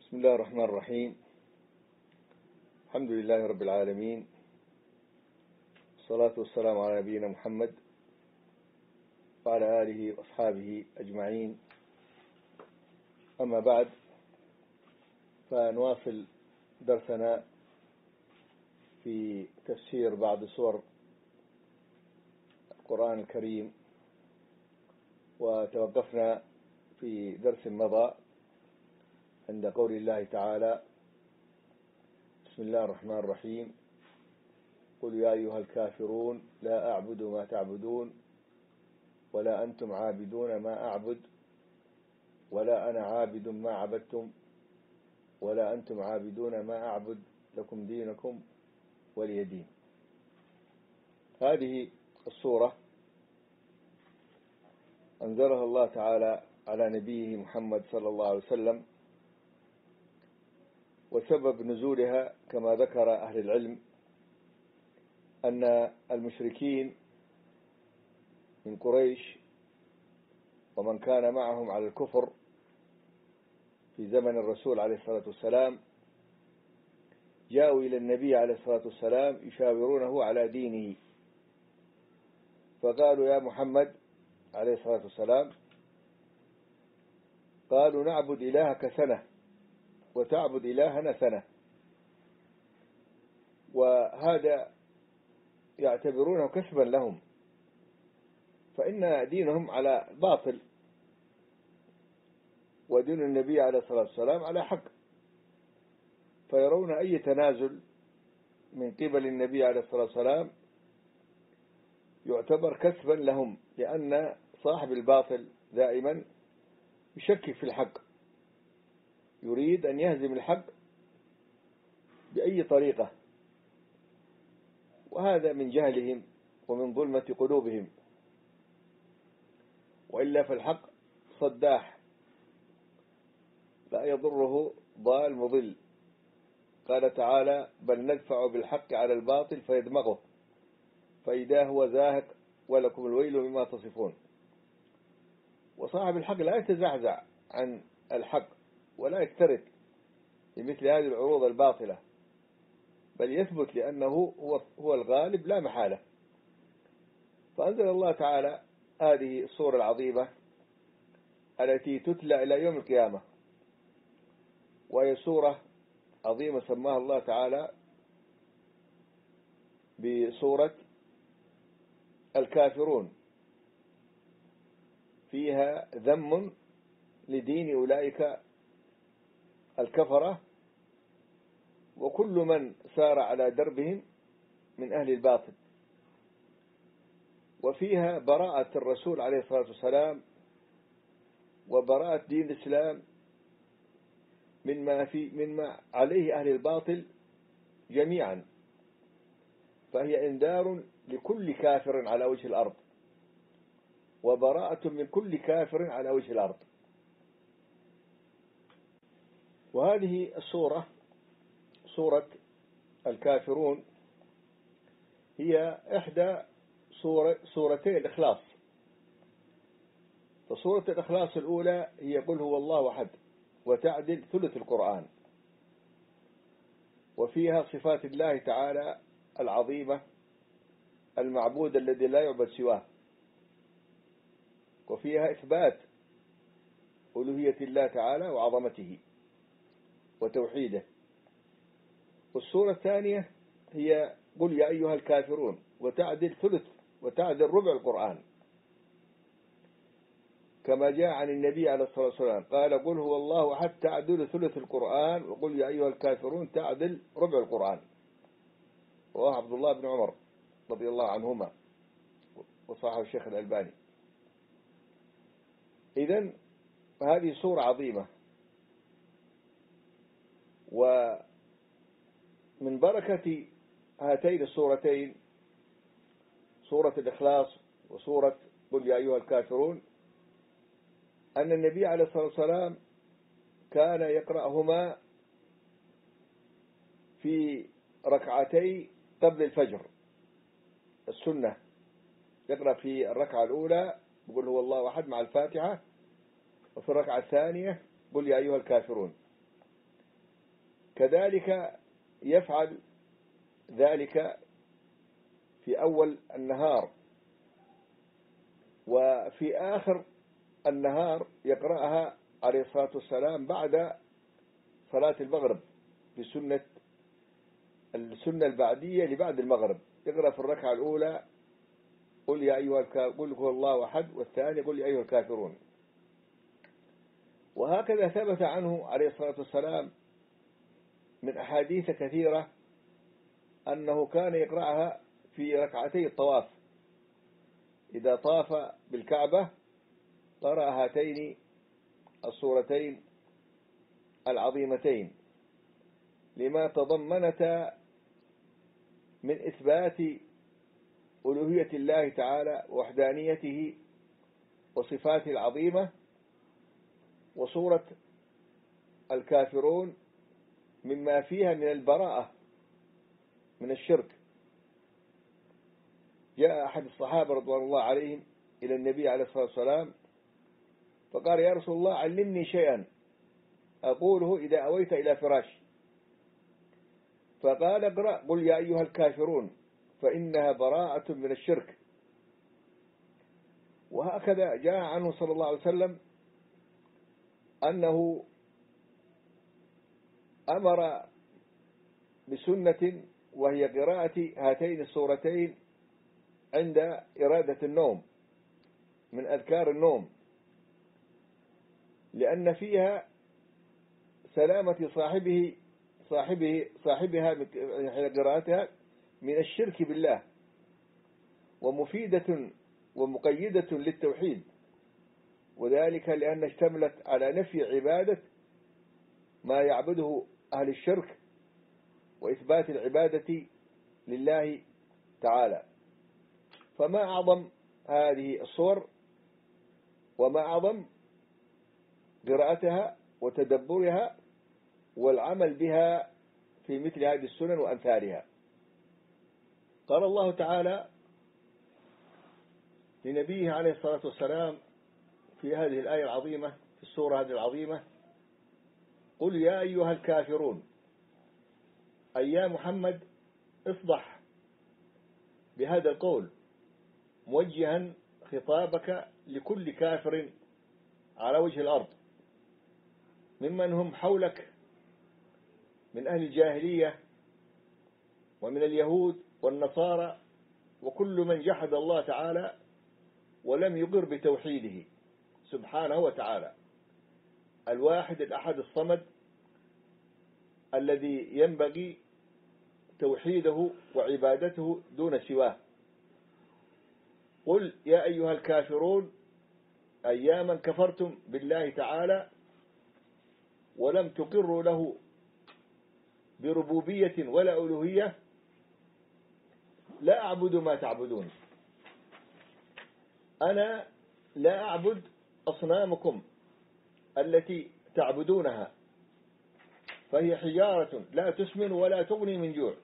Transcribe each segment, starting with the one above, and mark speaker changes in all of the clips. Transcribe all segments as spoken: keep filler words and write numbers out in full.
Speaker 1: بسم الله الرحمن الرحيم. الحمد لله رب العالمين، والصلاة والسلام على نبينا محمد وعلى آله وأصحابه أجمعين. أما بعد، فنواصل درسنا في تفسير بعض سور القرآن الكريم، وتوقفنا في درس مضى عند قول الله تعالى: بسم الله الرحمن الرحيم. قل يا أيها الكافرون لا أعبد ما تعبدون ولا أنتم عابدون ما أعبد ولا أنا عابد ما عبدتم ولا أنتم عابدون ما أعبد لكم دينكم ولي دين. هذه السورة أنزلها الله تعالى على نبيه محمد صلى الله عليه وسلم، وسبب نزولها كما ذكر أهل العلم أن المشركين من قريش ومن كان معهم على الكفر في زمن الرسول عليه الصلاة والسلام جاءوا إلى النبي عليه الصلاة والسلام يشاورونه على دينه، فقالوا: يا محمد عليه الصلاة والسلام، قالوا: نعبد إلهك سنة وتعبد إلهنا سنة. وهذا يعتبرونه كسبا لهم، فإن دينهم على باطل ودين النبي عليه الصلاة والسلام على حق، فيرون أي تنازل من قبل النبي عليه الصلاة والسلام يعتبر كسبا لهم، لأن صاحب الباطل دائما يشكك في الحق، يريد أن يهزم الحق بأي طريقة، وهذا من جهلهم ومن ظلمة قلوبهم، وإلا فالحق صداح لا يضره ضال مضل. قال تعالى: بل ندفع بالحق على الباطل فيدمغه فإذا هو زاهق ولكم الويل مما تصفون. وصاحب الحق لا يتزعزع عن الحق ولا يكترث لمثل هذه العروض الباطلة، بل يثبت لأنه هو هو الغالب لا محالة. فأنزل الله تعالى هذه السورة العظيمة التي تتلى إلى يوم القيامة، وهي سورة عظيمة سماها الله تعالى بسورة الكافرون، فيها ذم لدين أولئك الكفرة وكل من سار على دربهم من أهل الباطل، وفيها براءة الرسول عليه الصلاة والسلام وبراءة دين الإسلام مما في مما عليه أهل الباطل جميعا، فهي إنذار لكل كافر على وجه الأرض وبراءة من كل كافر على وجه الأرض. وهذه السورة سورة الكافرون هي إحدى سورة سورتي الإخلاص. فسورة الإخلاص الأولى هي قل هو الله أحد، وتعدل ثلث القرآن، وفيها صفات الله تعالى العظيمة المعبود الذي لا يعبد سواه، وفيها إثبات ألوهية الله تعالى وعظمته وتوحيده. والسورة الثانية هي قل يا أيها الكافرون، وتعدل ثلث وتعدل ربع القرآن، كما جاء عن النبي عليه الصلاة والسلام قال: قل هو الله أحد تعدل ثلث القرآن، وقل يا أيها الكافرون تعدل ربع القرآن. رواه عبد الله بن عمر رضي الله عنهما، وصححه الشيخ الألباني. إذن هذه سورة عظيمة، ومن بركة هاتين السورتين سورة الإخلاص وسورة قل يا أيها الكافرون أن النبي عليه الصلاة والسلام كان يقرأهما في ركعتي قبل الفجر السنة، يقرأ في الركعة الأولى بقول هو الله أحد مع الفاتحة، وفي الركعة الثانية قل يا أيها الكافرون. كذلك يفعل ذلك في أول النهار، وفي آخر النهار يقرأها عليه الصلاة والسلام بعد صلاة المغرب بسنة السنة البعدية لبعد المغرب، يقرأ في الركعة الأولى قل يا أيها الكافرون، قل هو الله أحد، والثاني قل يا أيها الكافرون. وهكذا ثبت عنه عليه الصلاة والسلام من أحاديث كثيرة أنه كان يقرأها في ركعتي الطواف، إذا طاف بالكعبة قرأ هاتين السورتين العظيمتين لما تضمنتا من إثبات ألوهية الله تعالى ووحدانيته وصفاته العظيمة. وسورة الكافرون مما فيها من البراءة من الشرك. جاء أحد الصحابة رضوان الله عليهم إلى النبي عليه الصلاة والسلام فقال يا رسول الله علمني شيئا أقوله إذا أويت إلى فراشي، فقال اقرأ قل يا أيها الكافرون فإنها براءة من الشرك. وهكذا جاء عنه صلى الله عليه وسلم أنه أمر بسنة وهي قراءة هاتين السورتين عند إرادة النوم من أذكار النوم، لأن فيها سلامة صاحبه صاحبه صاحبها حين قراءتها من الشرك بالله، ومفيدة ومقيدة للتوحيد، وذلك لأن اشتملت على نفي عبادة ما يعبده أهل الشرك وإثبات العبادة لله تعالى. فما أعظم هذه الصور وما أعظم قراءتها وتدبرها والعمل بها في مثل هذه السنن وأمثالها. قال الله تعالى لنبيه عليه الصلاة والسلام في هذه الآية العظيمة في السورة هذه العظيمة قل يا أيها الكافرون، أي يا محمد اصدح بهذا القول موجها خطابك لكل كافر على وجه الأرض ممن هم حولك من أهل الجاهلية ومن اليهود والنصارى وكل من جحد الله تعالى ولم يقر بتوحيده سبحانه وتعالى الواحد الأحد الصمد الذي ينبغي توحيده وعبادته دون سواه. قل يا أيها الكافرون أي من كفرتم بالله تعالى ولم تقروا له بربوبية ولا ألوهية، لا أعبد ما تعبدون، أنا لا أعبد أصنامكم التي تعبدونها فهي حجارة لا تسمن ولا تغني من جوع،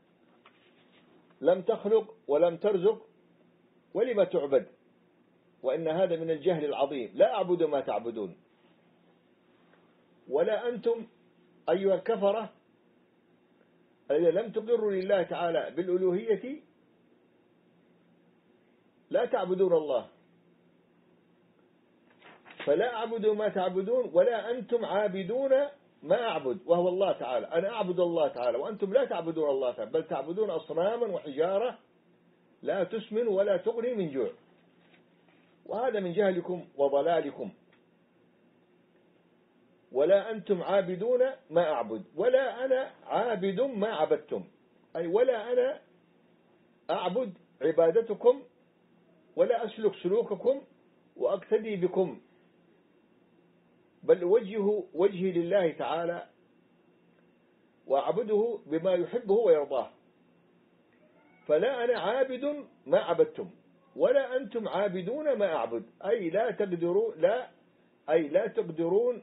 Speaker 1: لم تخلق ولم ترزق ولما تعبد، وإن هذا من الجهل العظيم. لا أعبد ما تعبدون، ولا أنتم أيها الكفرة الذين لم تقروا لله تعالى بالألوهية لا تعبدون الله، فلا أعبد ما تعبدون ولا أنتم عابدون ما أعبد وهو الله تعالى. أنا أعبد الله تعالى وأنتم لا تعبدون الله تعالى، بل تعبدون أصناما وحجارة لا تسمن ولا تغني من جوع، وهذا من جهلكم وضلالكم. ولا أنتم عابدون ما أعبد ولا أنا عابد ما عبدتم، أي ولا أنا أعبد عبادتكم ولا أسلك سلوككم وأقتدي بكم، بل وجه وجهي لله تعالى وأعبده بما يحبه ويرضاه. فلا أنا عابد ما عبدتم ولا أنتم عابدون ما أعبد، أي لا تقدرون لا أي لا تقدرون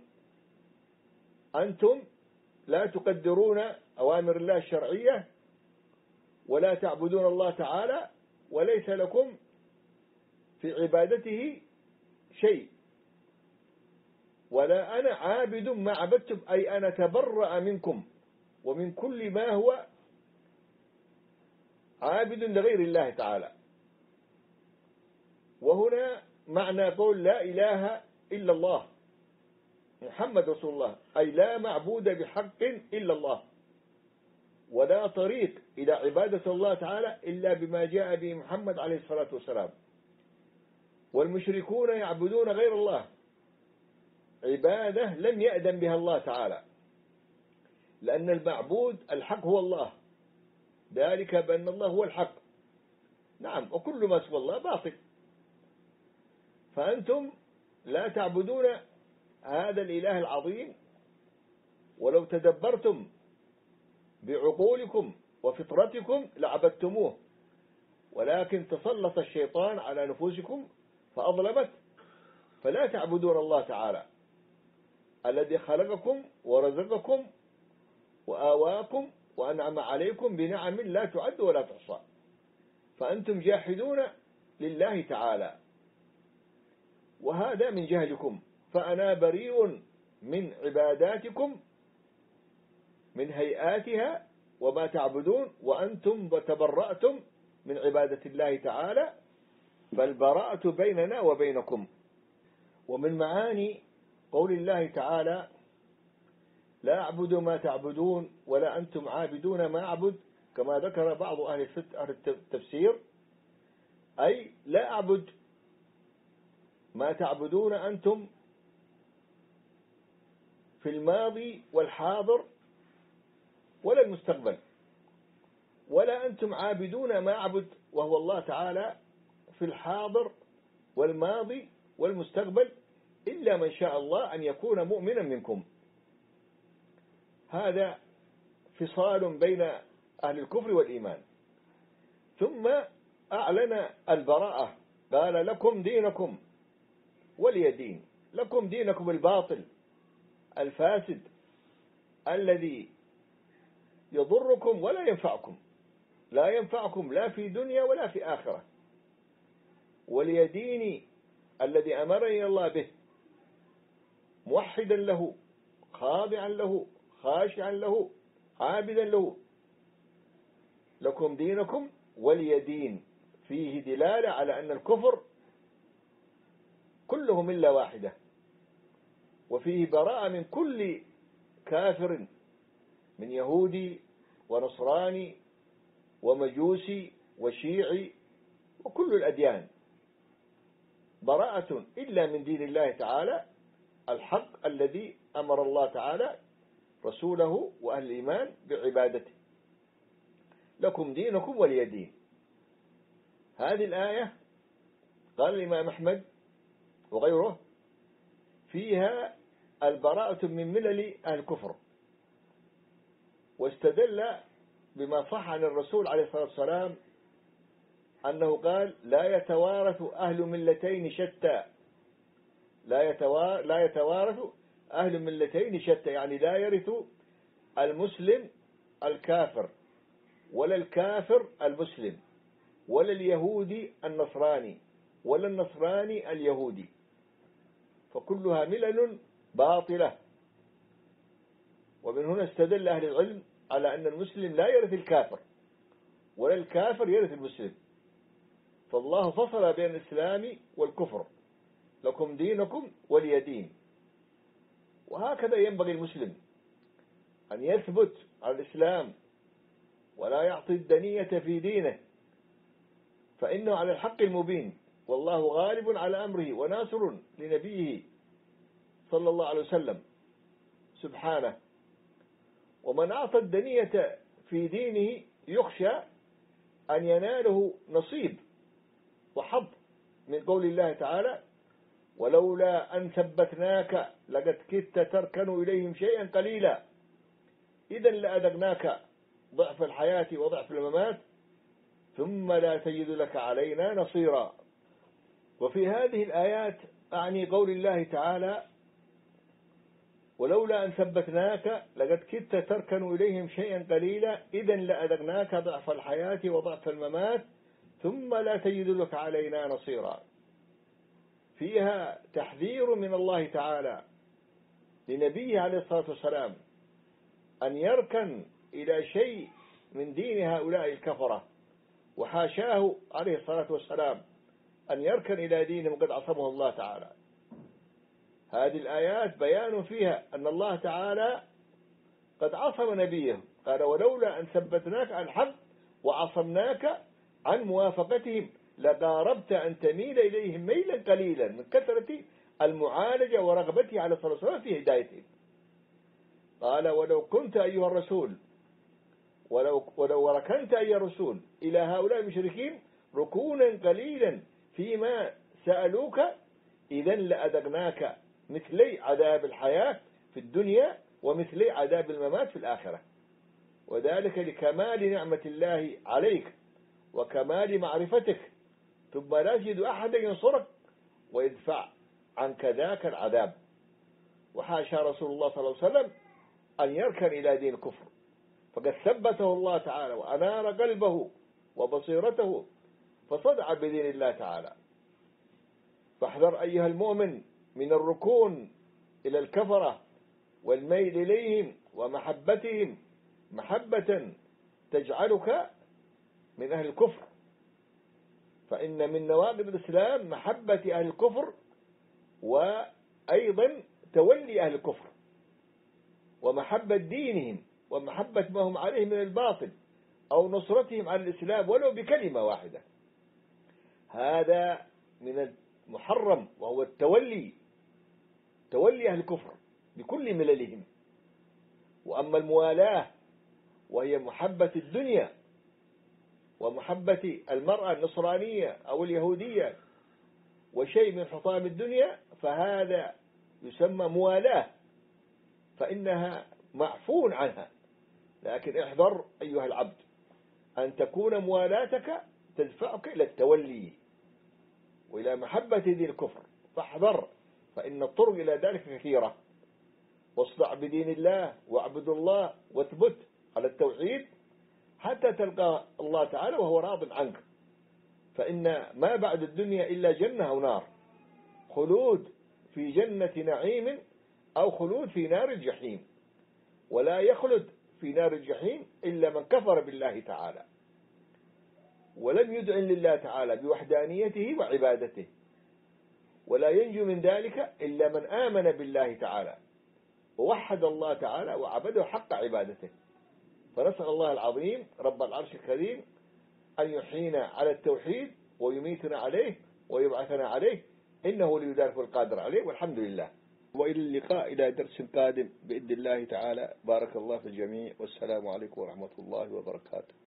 Speaker 1: أنتم لا تقدرون أوامر الله الشرعية ولا تعبدون الله تعالى وليس لكم في عبادته شيء، ولا أنا عابد ما عبدتم، أي أنا تبرأ منكم ومن كل ما هو عابد لغير الله تعالى. وهنا معنى قول لا إله إلا الله محمد رسول الله، أي لا معبود بحق إلا الله، ولا طريق إلى عبادة الله تعالى إلا بما جاء به محمد عليه الصلاة والسلام. والمشركون يعبدون غير الله عبادة لم يأذن بها الله تعالى، لأن المعبود الحق هو الله، ذلك بأن الله هو الحق. نعم، وكل ما سوى الله باطل. فأنتم لا تعبدون هذا الإله العظيم، ولو تدبرتم بعقولكم وفطرتكم لعبدتموه، ولكن تسلط الشيطان على نفوسكم فأظلمت، فلا تعبدون الله تعالى الذي خلقكم ورزقكم وآواكم وأنعم عليكم بنعم لا تعد ولا تحصى، فأنتم جاحدون لله تعالى، وهذا من جهلكم. فأنا بريء من عباداتكم من هيئاتها وما تعبدون، وأنتم تبرأتم من عبادة الله تعالى، فالبراءة بيننا وبينكم. ومن معاني قول الله تعالى لا أعبد ما تعبدون ولا أنتم عابدون ما أعبد، كما ذكر بعض أهل التفسير، أي لا أعبد ما تعبدون أنتم في الماضي والحاضر ولا المستقبل، ولا أنتم عابدون ما أعبد وهو الله تعالى في الحاضر والماضي والمستقبل، إلا من شاء الله أن يكون مؤمنا منكم. هذا فصال بين أهل الكفر والإيمان. ثم أعلن البراءة، قال لكم دينكم ولي دين. لكم دينكم الباطل الفاسد الذي يضركم ولا ينفعكم، لا ينفعكم لا في دنيا ولا في آخرة، ولي ديني الذي أمرني الله به، موحدا له، خاضعا له، خاشعا له، عابدا له. لكم دينكم ولي دين، فيه دلالة على أن الكفر كلهم إلا واحدة، وفيه براءة من كل كافر من يهودي ونصراني ومجوسي وشيعي وكل الأديان، براءة إلا من دين الله تعالى الحق الذي أمر الله تعالى رسوله وأهل الإيمان بعبادته. لكم دينكم ولي دين. هذه الآية قال الإمام أحمد وغيره فيها البراءة من ملل أهل الكفر، واستدل بما صح عن الرسول عليه الصلاة والسلام أنه قال لا يتوارث أهل ملتين شتى، لا يتوارث, لا يتوارث أهل ملتين شتى، يعني لا يرث المسلم الكافر ولا الكافر المسلم ولا اليهودي النصراني ولا النصراني اليهودي، فكلها ملل باطلة. ومن هنا استدل أهل العلم على أن المسلم لا يرث الكافر ولا الكافر يرث المسلم، فالله فصل بين الإسلام والكفر، لكم دينكم ولي دين. وهكذا ينبغي المسلم أن يثبت على الإسلام ولا يعطي الدنية في دينه، فإنه على الحق المبين، والله غالب على أمره وناصر لنبيه صلى الله عليه وسلم سبحانه. ومن أعطى الدنية في دينه يخشى أن يناله نصيب وحظ من قول الله تعالى ولولا أن ثبتناك لقد كدت تركن إليهم شيئا قليلا إذا لأذقناك ضعف الحياة وضعف الممات ثم لا تجد لك علينا نصيرا. وفي هذه الآيات أعني قول الله تعالى ولولا أن ثبتناك لقد كدت تركن إليهم شيئا قليلا إذا لأذقناك ضعف الحياة وضعف الممات ثم لا تجد لك علينا نصيرا. فيها تحذير من الله تعالى لنبيه عليه الصلاة والسلام أن يركن إلى شيء من دين هؤلاء الكفرة، وحاشاه عليه الصلاة والسلام أن يركن إلى دينهم قد عصمه الله تعالى. هذه الآيات بيان فيها أن الله تعالى قد عصم نبيه، قال ولولا أن ثبتناك عن الحق وعصمناك عن موافقتهم لقاربت أن تميل إليهم ميلا قليلا من كثرة المعالجة ورغبته على الصلاة والسلام في هدايتهم. قال ولو كنت أيها الرسول ولو, ولو ركنت أيها الرسول إلى هؤلاء المشركين ركونا قليلا فيما سألوك إذن لأذقناك مثلي عذاب الحياة في الدنيا ومثلي عذاب الممات في الآخرة، وذلك لكمال نعمة الله عليك وكمال معرفتك، ثم لا تجد أحدا ينصرك ويدفع عنك ذاك العذاب. وحاشا رسول الله صلى الله عليه وسلم أن يركن إلى دين الكفر، فقد ثبته الله تعالى وأنار قلبه وبصيرته فصدع بدين الله تعالى. فاحذر أيها المؤمن من الركون إلى الكفرة والميل إليهم ومحبتهم محبة تجعلك من أهل الكفر، فإن من نواقض الإسلام محبة أهل الكفر وأيضا تولي أهل الكفر ومحبة دينهم ومحبة ما هم عليه من الباطل أو نصرتهم على الإسلام ولو بكلمة واحدة. هذا من المحرم، وهو التولي تولي أهل الكفر بكل مللهم. وأما الموالاة وهي محبة الدنيا ومحبة المرأة النصرانية أو اليهودية وشيء من حطام الدنيا فهذا يسمى موالاة، فإنها معفو عنها. لكن احذر أيها العبد أن تكون موالاتك تدفعك إلى التولي وإلى محبة دين الكفر، فاحذر، فإن الطرق إلى ذلك كثيرة. واصدع بدين الله واعبد الله واثبت على التوحيد حتى تلقى الله تعالى وهو راض عنك، فإن ما بعد الدنيا إلا جنة أو نار، خلود في جنة نعيم أو خلود في نار الجحيم، ولا يخلد في نار الجحيم إلا من كفر بالله تعالى ولم يدعن لله تعالى بوحدانيته وعبادته، ولا ينجو من ذلك إلا من آمن بالله تعالى ووحد الله تعالى وعبده حق عبادته. فنسأل الله العظيم رب العرش الكريم أن يحيينا على التوحيد ويميتنا عليه ويبعثنا عليه، إنه ولي ذلك والقادر عليه، والحمد لله. وإلى اللقاء إلى درس قادم بإذن الله تعالى. بارك الله في الجميع، والسلام عليكم ورحمة الله وبركاته.